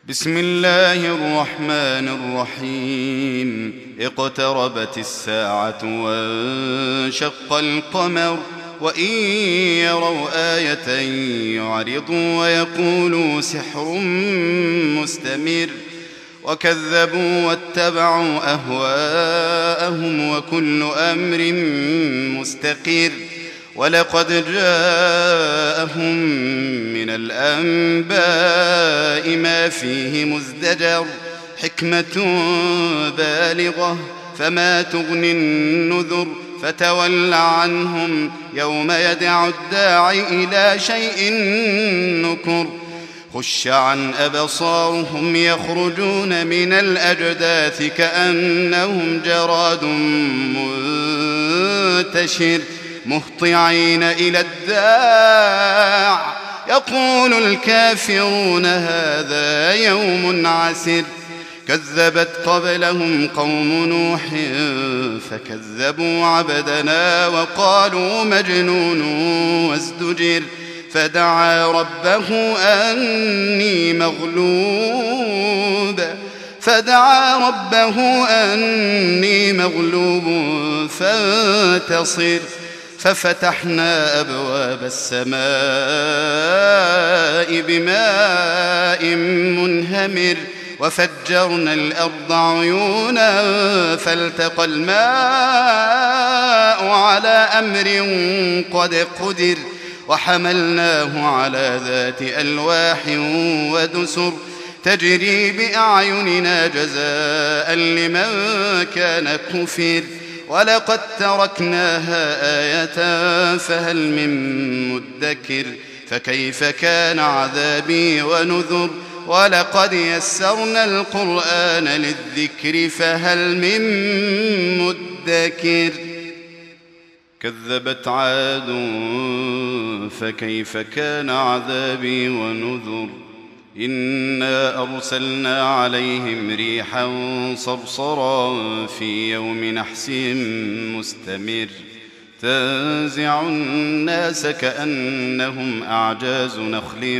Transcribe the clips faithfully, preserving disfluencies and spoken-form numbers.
بسم الله الرحمن الرحيم. اقتربت الساعة وانشق القمر وإن يروا آية يعرضوا ويقولوا سحر مستمر وكذبوا واتبعوا أهواءهم وكل أمر مستقر. ولقد جاءهم من الأنباء ما فيه مزدجر حكمة بالغة فما تغني النذر. فتول عنهم يوم يدعو الداعي إلى شيء نكر. خش عن أبصارهم يخرجون من الأجداث كأنهم جراد منتشر مهطعين إلى الداع يقول الكافرون هذا يوم عسر. كذبت قبلهم قوم نوح فكذبوا عبدنا وقالوا مجنون وازدجر. فدعا ربه أني مغلوب فدعا ربه أني مغلوب فانتصر. ففتحنا أبواب السماء بماء منهمر وفجرنا الأرض عيونا فالتقى الماء على أمر قد قدر. وحملناه على ذات ألواح ودسر تجري بأعيننا جزاء لمن كان كفر. ولقد تركناها آية فهل من مدكر. فكيف كان عذابي ونذر. ولقد يسرنا القرآن للذكر فهل من مدكر. كذبت عاد فكيف كان عذابي ونذر. إنا أرسلنا عليهم ريحا صرصرا في يوم نحس مستمر تنزع الناس كأنهم أعجاز نخل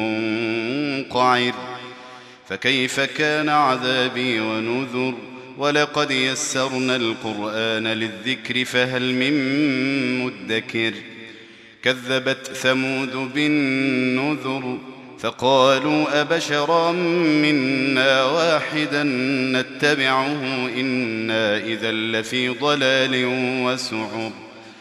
منقعر. فكيف كان عذابي ونذر. ولقد يسرنا القرآن للذكر فهل من مدكر. كذبت ثمود بالنذر فقالوا أبشرا منا واحدا نتبعه إنا إذا لفي ضلال وسعر.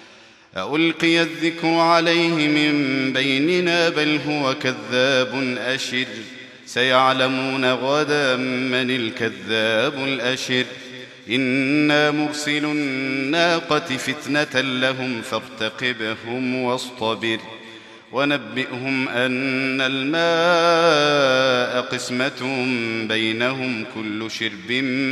ألقي الذكر عليه من بيننا بل هو كذاب أشر. سيعلمون غدا من الكذاب الأشر. إنا مرسل الناقة فتنة لهم فارتقبهم واصطبر. ونبئهم أن الماء قسمة بينهم كل شرب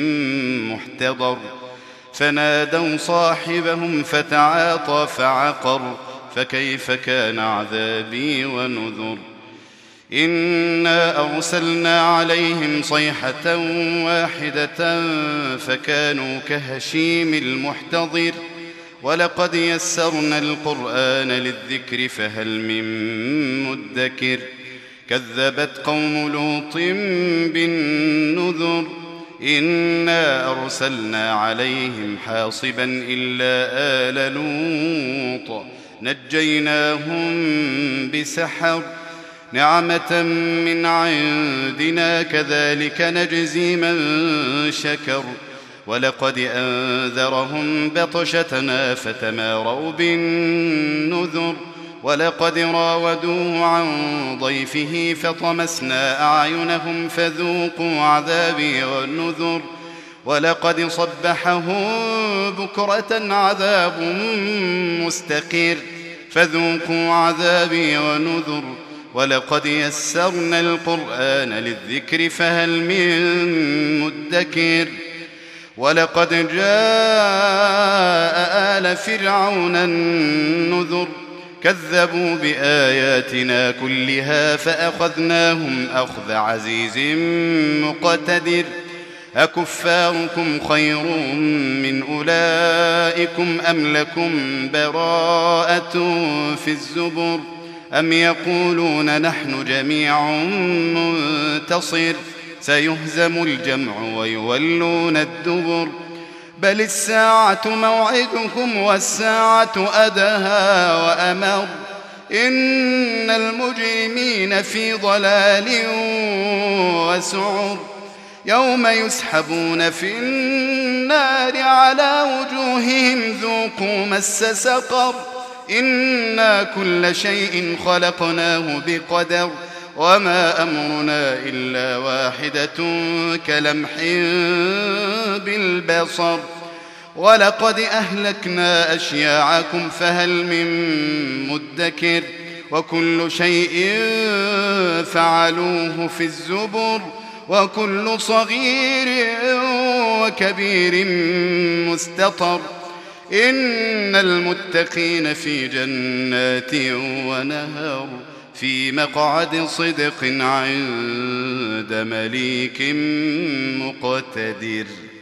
محتضر. فنادوا صاحبهم فتعاطى فعقر. فكيف كان عذابي ونذر. إنا أرسلنا عليهم صيحة واحدة فكانوا كهشيم المحتضر. ولقد يسرنا القرآن للذكر فهل من مدكر. كذبت قوم لوط بالنذر. إنا أرسلنا عليهم حاصبا إلا آل لوط نجيناهم بسحر نعمة من عندنا كذلك نجزي من شكر. ولقد أنذرهم بطشتنا فتماروا بالنذر. ولقد راودوه عن ضيفه فطمسنا أعينهم فذوقوا عذابي والنذر. ولقد صبحهم بكرة عذاب مستقر فذوقوا عذابي ونذر. ولقد يسرنا القرآن للذكر فهل من مدكر. ولقد جاء آل فرعون النذر. كذبوا بآياتنا كلها فأخذناهم أخذ عزيز مقتدر. أكفاركم خير من أولئكم أم لكم براءة في الزبر. أم يقولون نحن جميع منتصر سيهزم الجمع ويولون الدبر بل الساعة موعدكم والساعة أدهى وأمر إن المجرمين في ضلال وسعر يوم يسحبون في النار على وجوههم ذوقوا مس سقر إنا كل شيء خلقناه بقدر وما أمرنا إلا واحدة كلمح بالبصر ولقد أهلكنا أشياعكم فهل من مدكر وكل شيء فعلوه في الزبر وكل صغير وكبير مستطر إن المتقين في جنات ونهر في مقعد صدق عند مليك مقتدر.